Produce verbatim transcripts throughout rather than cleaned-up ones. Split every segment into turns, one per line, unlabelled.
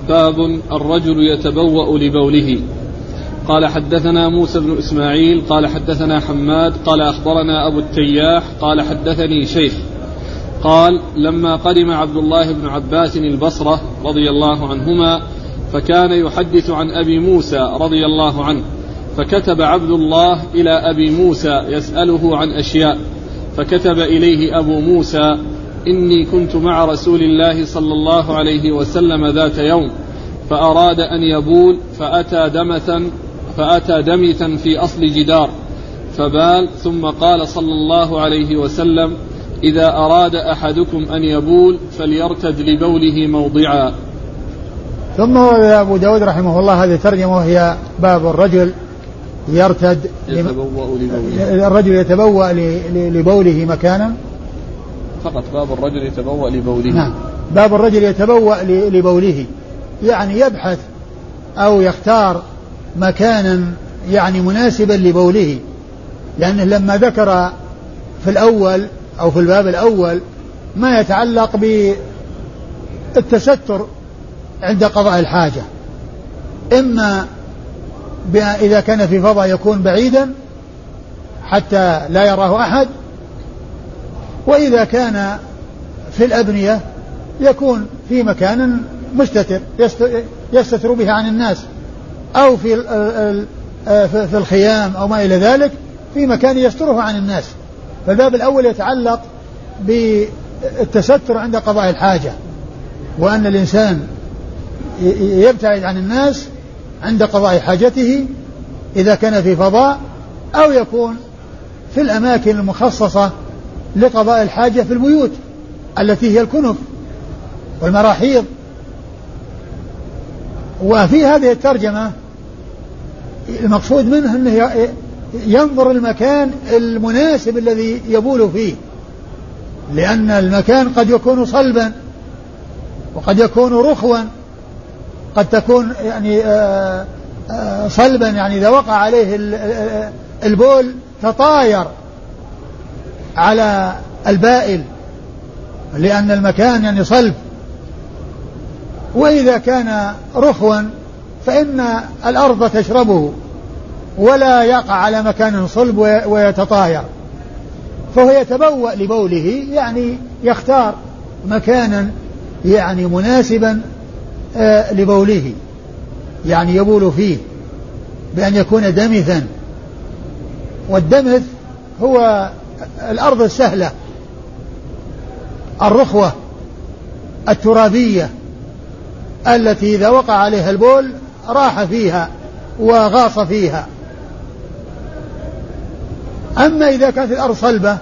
باب الرجل يتبوأ لبوله. قال حدثنا موسى بن إسماعيل قال حدثنا حماد قال أخبرنا أبو التياح قال حدثني شيخ قال لما قدم عبد الله بن عباس البصرة رضي الله عنهما فكان يحدث عن أبي موسى رضي الله عنه، فكتب عبد الله إلى أبي موسى يسأله عن أشياء، فكتب إليه أبو موسى: إني كنت مع رسول الله صلى الله عليه وسلم ذات يوم فأراد أن يبول فأتى دمثا فأتى دمثا في أصل جدار فبال، ثم قال صلى الله عليه وسلم: إذا أراد أحدكم أن يبول فليرتد لبوله موضعا.
ثم أبو داود رحمه الله هذه ترجمة وهي باب الرجل يرتد
يتبوأ لبوله.
الرجل يتبوأ لبوله مكانا
فقط باب الرجل يتبوأ لبوله.
نعم، باب الرجل يتبوأ لبوله يعني يبحث أو يختار مكانا يعني مناسبا لبوله، لأنه لما ذكر في الأول أو في الباب الأول ما يتعلق بالتستر عند قضاء الحاجة، إما إذا كان في فضاء يكون بعيدا حتى لا يراه أحد، وإذا كان في الأبنية يكون في مكان مستتر يستتر به عن الناس، أو في في الخيام أو ما إلى ذلك في مكان يستره عن الناس. فالباب الأول يتعلق بالتستر عند قضاء الحاجة، وأن الإنسان يبتعد عن الناس عند قضاء حاجته إذا كان في فضاء، أو يكون في الأماكن المخصصة لقضاء الحاجة في البيوت التي هي الكنف والمراحيض. وفي هذه الترجمة المقصود منه أنه ينظر المكان المناسب الذي يبول فيه، لأن المكان قد يكون صلبا وقد يكون رخوا، قد تكون يعني آآ آآ صلبا يعني إذا وقع عليه البول تطاير على البائل لأن المكان يعني صلب، وإذا كان رخوا فإن الأرض تشربه ولا يقع على مكان صلب ويتطاير. فهو يتبوأ لبوله يعني يختار مكانا يعني مناسبا لبوله، يعني يبول فيه بأن يكون دمثا، والدمث هو الأرض السهلة الرخوة الترابية التي إذا وقع عليها البول راح فيها وغاص فيها. أما إذا كانت الأرض صلبة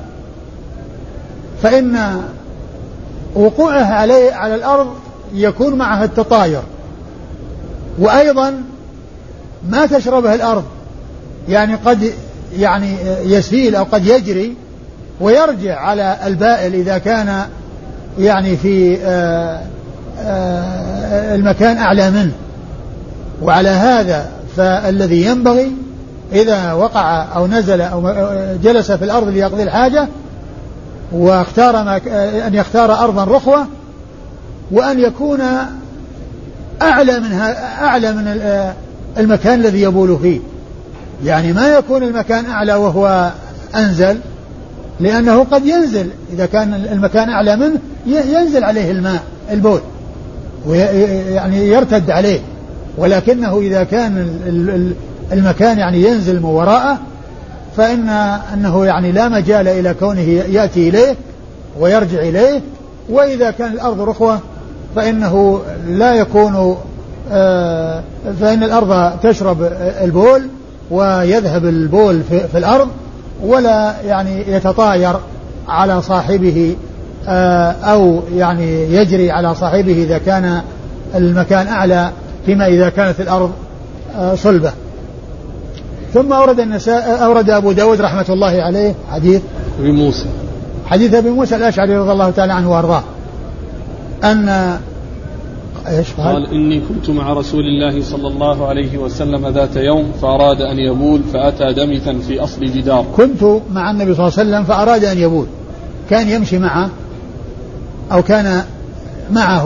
فإن وقوعه عليه على الأرض يكون معها التطاير، وأيضا ما تشربه الأرض، يعني قد يعني يسيل أو قد يجري ويرجع على البائل إذا كان يعني في آآ آآ المكان أعلى منه. وعلى هذا فالذي ينبغي إذا وقع أو نزل أو جلس في الأرض ليقضي الحاجة واختار أن يختار أرضا رخوة، وأن يكون أعلى منها أعلى من المكان الذي يبول فيه، يعني ما يكون المكان أعلى وهو أنزل، لأنه قد ينزل إذا كان المكان أعلى منه ينزل عليه الماء البول ويعني يرتد عليه، ولكنه إذا كان المكان يعني ينزل من وراءه فإن أنه يعني لا مجال إلى كونه يأتي إليه ويرجع إليه. وإذا كان الأرض رخوة فإنه لا يكون آه فإن الأرض تشرب البول ويذهب البول في, في الأرض ولا يعني يتطاير على صاحبه آه أو يعني يجري على صاحبه إذا كان المكان أعلى، فيما إذا كانت الأرض آه صلبة. ثم أورد النساء أورد أبو داود رحمة الله عليه حديث
أبي موسى
حديث أبي موسى الأشعري رضي الله تعالى عنه وأرضاه أن
إيش قال؟ قال إني كنت مع رسول الله صلى الله عليه وسلم ذات يوم فأراد أن يبول فأتى دمثا في أصل جدار.
كنت مع النبي صلى الله عليه وسلم فأراد أن يبول، كان يمشي معه أو كان معه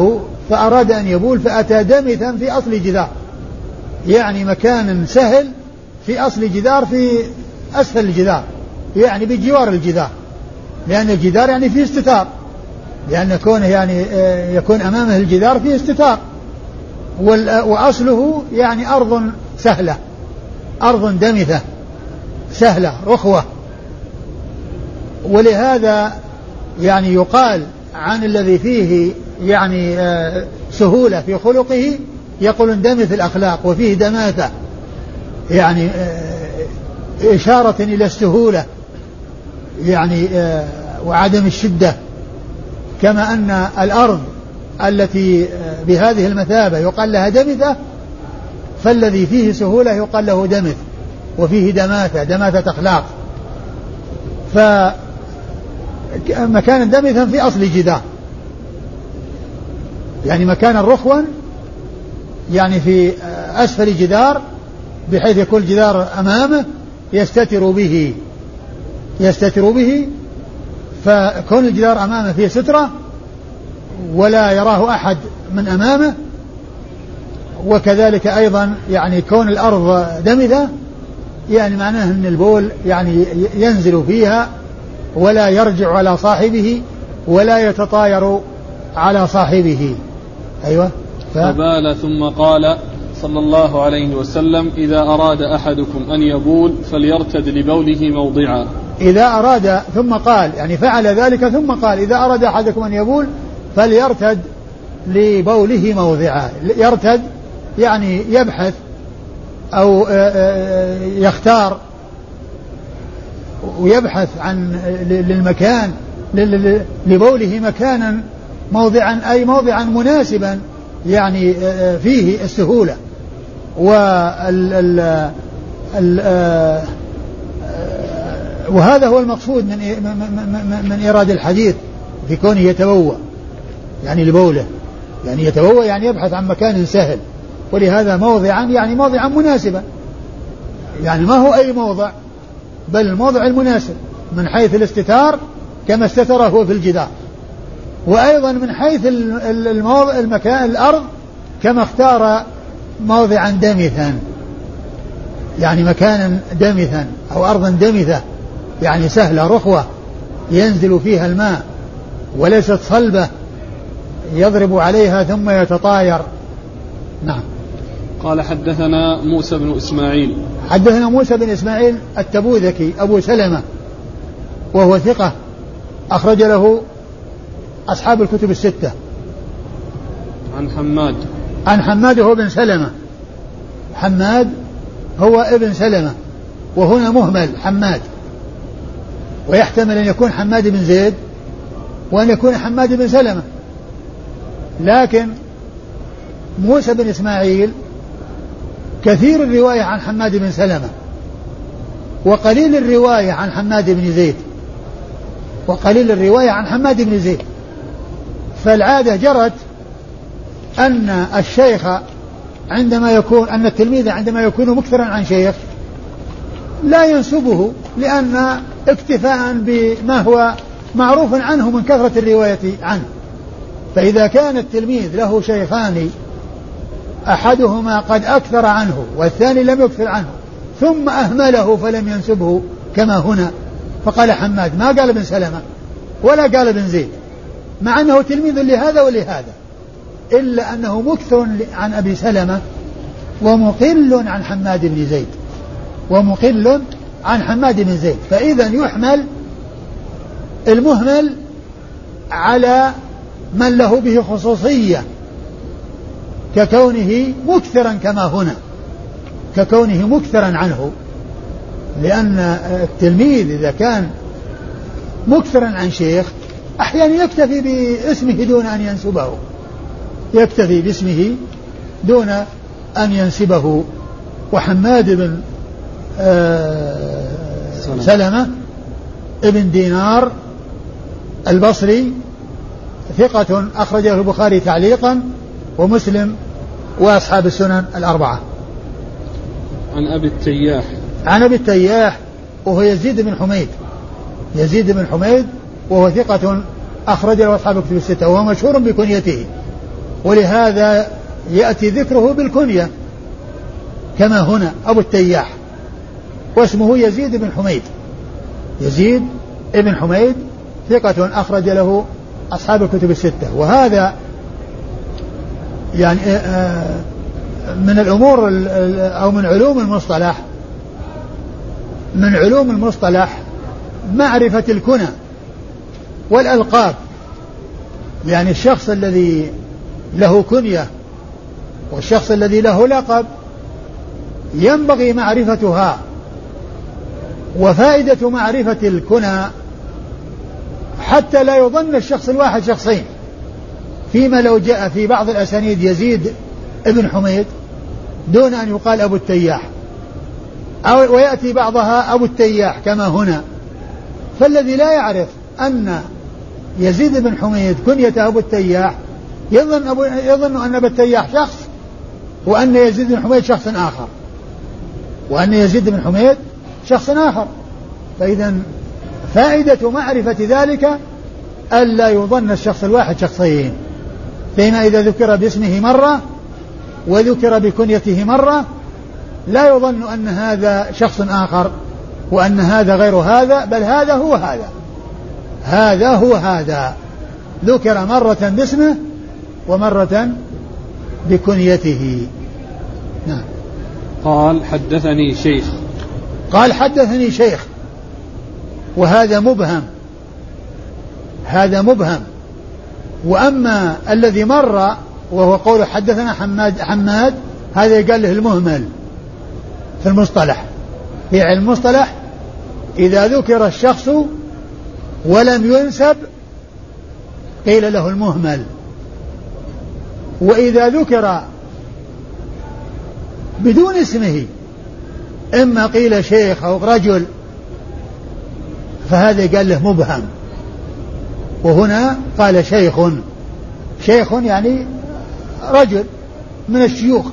فأراد أن يبول فأتى دمثا في أصل جدار، يعني مكان سهل في أصل جدار في أسفل الجدار، يعني بجوار الجدار، لأن الجدار يعني فيه استتار، لأن كونه يعني يكون أمامه الجدار فيه استتار، وأصله يعني أرض سهلة، أرض دمثة سهلة رخوة. ولهذا يعني يقال عن الذي فيه يعني سهولة في خلقه يقول دمث الأخلاق، وفيه دماثة يعني إشارة إلى السهولة يعني وعدم الشدة. كما أن الأرض التي بهذه المثابة يقال لها دمثة، فالذي فيه سهولة يقال له دمث، وفيه دماثة دماثة أخلاق. فمكان دمثا في أصل جدار، يعني مكان رخوا يعني في أسفل جدار، بحيث يكون جدار أمامه يستتر به يستتر به فكون الجدار أمامه فيه سترة ولا يراه أحد من أمامه. وكذلك أيضا يعني كون الأرض دمثة يعني معناه أن البول يعني ينزل فيها ولا يرجع على صاحبه ولا يتطاير على صاحبه. أيوة.
ف... فبال ثم قال صلى الله عليه وسلم: إذا أراد أحدكم أن يبول فليرتد لبوله موضعا.
إذا أراد ثم قال يعني فعل ذلك ثم قال: إذا أراد أحدكم أن يبول فليرتد لبوله موضعا. يرتد يعني يبحث أو يختار ويبحث عن للمكان لبوله مكانا موضعا، أي موضعا مناسبا يعني فيه السهولة. وهذا هو المقصود من من إيراد الحديث في كونه يتبوأ يعني لبوله، يعني يتبوأ يعني يبحث عن مكان سهل، ولهذا موضعا يعني موضعا مناسبا، يعني ما هو أي موضع بل الموضع المناسب من حيث الاستتار كما استتر هو في الجدار، وأيضا من حيث الموضع المكان الأرض كما اختار موضعا دمثا، يعني مكانا دمثا أو أرضا دمثة يعني سهلة رخوة ينزل فيها الماء وليست صلبة يضرب عليها ثم يتطاير. نعم.
قال: حدثنا موسى بن إسماعيل.
حدثنا موسى بن إسماعيل التبوذكي أبو سلمة وهو ثقة أخرج له أصحاب الكتب الستة.
عن حماد.
عن حماد هو بن سلمة. حماد هو ابن سلمة، وهنا مهمل حماد، ويحتمل أن يكون حماد بن زيد وأن يكون حماد بن سلمة، لكن موسى بن إسماعيل كثير الرواية عن حماد بن سلمة وقليل الرواية عن حماد بن زيد وقليل الرواية عن حماد بن زيد. فالعادة جرت أن الشيخ عندما يكون أن التلميذ عندما يكون مكثرا عن شيخ لا ينسبه، لأن اكتفاء بما هو معروف عنه من كثرة الرواية عنه. فإذا كان التلميذ له شيخان أحدهما قد أكثر عنه والثاني لم يكثر عنه ثم أهمله فلم ينسبه كما هنا، فقال حماد، ما قال ابن سلمة ولا قال ابن زيد، مع أنه تلميذ لهذا ولهذا، إلا أنه مكثر عن أبي سلمة ومقل عن حماد بن زيد ومقل عن حماد بن زيد. فإذا يحمل المهمل على من له به خصوصية ككونه مكثرا كما هنا، ككونه مكثرا عنه، لأن التلميذ إذا كان مكثرا عن شيخ أحيانا يكتفي باسمه دون أن ينسبه يكتفي باسمه دون أن ينسبه. وحماد بن آه سلمة ابن دينار البصري ثقة أخرجه البخاري تعليقا ومسلم وأصحاب السنن الأربعة.
عن أبي التياح.
عن أبي التياح وهو يزيد بن حميد يزيد بن حميد وهو ثقة أخرجه أصحاب الكتب الستة، وهو مشهور بكنيته ولهذا يأتي ذكره بالكنية كما هنا أبو التياح، واسمه يزيد بن حميد. يزيد بن حميد ثقة أخرج له أصحاب الكتب الستة. وهذا يعني من الأمور أو من علوم المصطلح من علوم المصطلح معرفة الكنى والألقاب، يعني الشخص الذي له كنية والشخص الذي له لقب ينبغي معرفتها. وفائدة معرفة الكنى حتى لا يظن الشخص الواحد شخصين، فيما لو جاء في بعض الأسانيد يزيد ابن حميد دون أن يقال أبو التياح، أو ويأتي بعضها أبو التياح كما هنا، فالذي لا يعرف أن يزيد بن حميد كنيته أبو التياح يظن, أبو يظن أن أبو التياح شخص وأن يزيد بن حميد شخص آخر وأن يزيد بن حميد شخص آخر. فإذا فائدة معرفة ذلك ألا يظن الشخص الواحد شخصين، فيما إذا ذكر باسمه مرة وذكر بكنيته مرة لا يظن أن هذا شخص آخر وأن هذا غير هذا، بل هذا هو هذا هذا هو هذا ذكر مرة باسمه ومرة بكنيته. نعم.
قال حدثني شيخ
قال حدثني شيخ وهذا مبهم هذا مبهم وأما الذي مر وهو قول حدثنا حماد حماد هذا يقال له المهمل في المصطلح. في علم المصطلح إذا ذكر الشخص ولم ينسب قيل له المهمل، وإذا ذكر بدون اسمه إما قيل شيخ أو رجل فهذا قال له مبهم. وهنا قال شيخ شيخ يعني رجل من الشيوخ،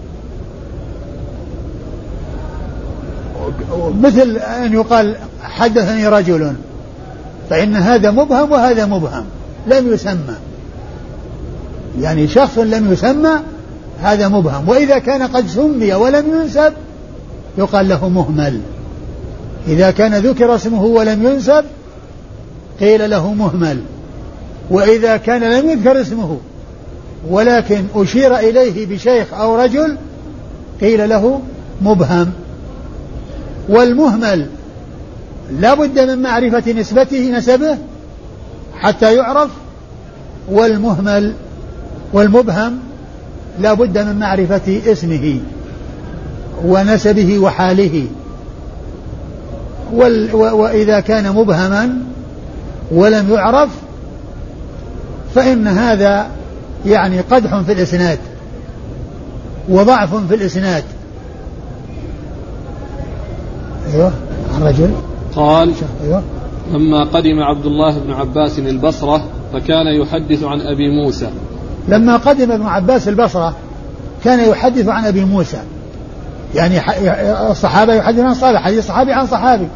مثل أن يقال حدثني رجل، فإن هذا مبهم وهذا مبهم لم يسمى، يعني شخص لم يسمى هذا مبهم. وإذا كان قد سمي ولم ينسب يقال له مهمل. إذا كان ذكر اسمه ولم ينسب قيل له مهمل، وإذا كان لم يذكر اسمه ولكن أشير إليه بشيخ أو رجل قيل له مبهم. والمهمل لا بد من معرفة نسبته نسبه حتى يعرف، والمهمل والمبهم لا بد من معرفة اسمه ونسبه وحاله. وإذا كان مبهما ولم يعرف فإن هذا يعني قدح في الإسناد وضعف في الإسناد. أيوة عن رجل
قال أيوة. لما قدم عبد الله بن عباس البصرة فكان يحدث عن أبي موسى.
لما قدم ابن عباس البصرة كان يحدث عن أبي موسى، يعني الصحابة يحدث عن صحابي، حديث صحابي عن صحابي،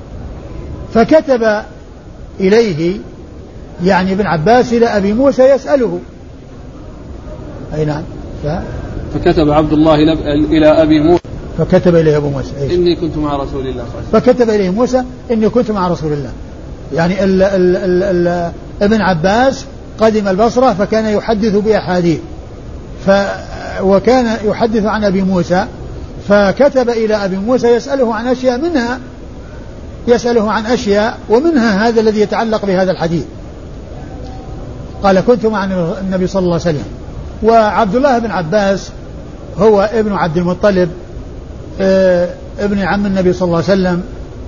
فكتب إليه يعني ابن عباس إلى أبي موسى يسأله. أي نعم. ف...
فكتب عبد الله إلى أبي موسى
فكتب إليه أبو موسى إيه؟
إني كنت مع رسول الله.
فكتب إليه موسى إني كنت مع رسول الله. يعني ال ال ال ال ابن عباس قدم البصرة فكان يحدث بأحاديث، ف وكان يحدث عن أبي موسى، فكتب إلى أبي موسى يسأله عن أشياء، منها يسأله عن أشياء ومنها هذا الذي يتعلق بهذا الحديث. قال كنت مع النبي صلى الله عليه وسلم. وعبد الله بن عباس هو ابن عبد المطلب ابن عم النبي صلى الله عليه وسلم،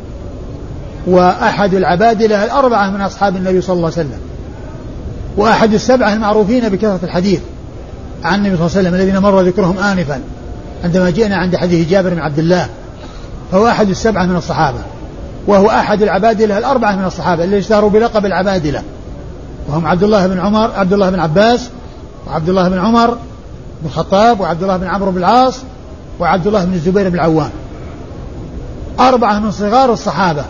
وأحد العبادلة الأربعة من أصحاب النبي صلى الله عليه وسلم، وأحد السبعة المعروفين بكثرة الحديث عن النبي صلى الله عليه وسلم الذين مر ذكرهم آنفا عندما جئنا عند حديث جابر بن عبد الله. فهو أحد السبعة من الصحابة، وهو أحد العبادلة الأربعة من الصحابة اللي اشتهروا بلقب العبادلة، وهم عبد الله بن عمر عبد الله بن عباس وعبد الله بن عمر بن الخطاب وعبد الله بن عمرو بن العاص وعبد الله بن الزبير بن العوام، أربعة من صغار الصحابة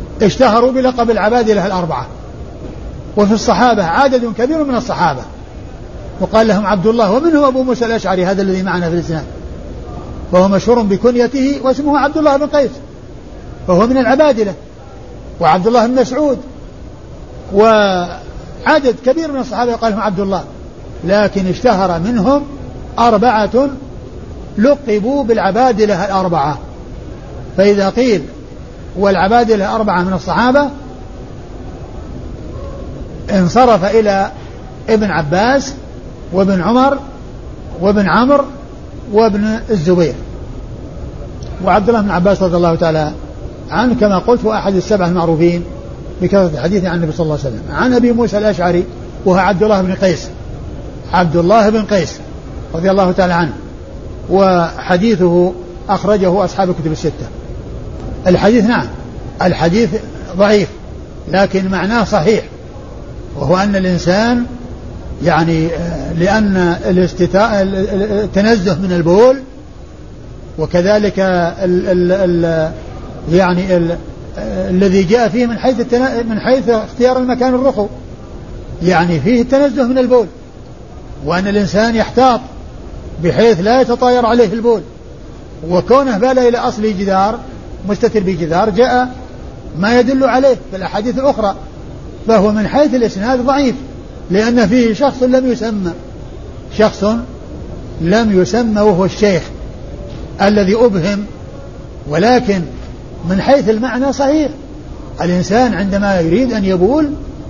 اشتهروا بلقب العبادلة الأربعة. وفي الصحابة عدد كبير من الصحابة وقال لهم عبد الله، ومنهم أبو موسى الأشعري هذا الذي معنا في الإسناد، وهو مشهور بكنيته واسمه عبد الله بن قيس، وهو من العبادلة، وعبد الله بن مسعود وعدد كبير من الصحابة قال لهم عبد الله، لكن اشتهر منهم أربعة لقبوا بالعبادلة الأربعة. فإذا قيل والعبادلة أربعة من الصحابة انصرف إلى ابن عباس وابن عمر وابن عمرو وابن الزبير. وعبد الله بن عباس رضي الله تعالى عنه كما قلت هو أحد السبع المعروفين بكثرة الحديث عن النبي صلى الله عليه وسلم. عن أبي موسى الأشعري وهو عبد الله بن قيس عبد الله بن قيس رضي الله تعالى عنه، وحديثه أخرجه أصحاب الكتب الستة. الحديث نعم الحديث ضعيف لكن معناه صحيح، وهو أن الإنسان يعني لأن التنزه من البول وكذلك ال ال ال يعني ال الذي جاء فيه من حيث من حيث اختيار المكان الرخو، يعني فيه التنزه من البول، وأن الإنسان يحتاط بحيث لا يتطاير عليه البول، وكونه بال إلى أصل جدار مستتر بجدار جاء ما يدل عليه في الأحاديث الأخرى، فهو من حيث الإسناد ضعيف لأن فيه شخص لم يسمى شخص لم يسمى وهو الشيخ الذي أبهم، ولكن من حيث المعنى صحيح. الإنسان عندما يريد أن يبول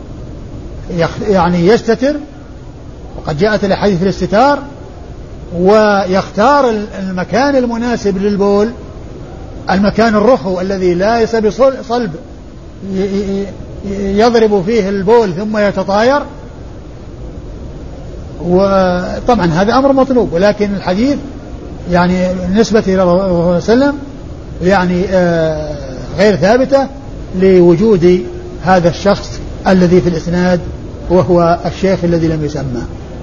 يعني يستتر، وقد جاءت الأحاديث الاستتار، ويختار المكان المناسب للبول، المكان الرخو الذي ليس بصلب يضرب فيه البول ثم يتطاير، وطبعا هذا أمر مطلوب، ولكن الحديث يعني بالنسبة إلى الرسول صلى الله عليه وسلم يعني غير ثابتة لوجود هذا الشخص الذي في الإسناد وهو الشيخ الذي لم يسمى.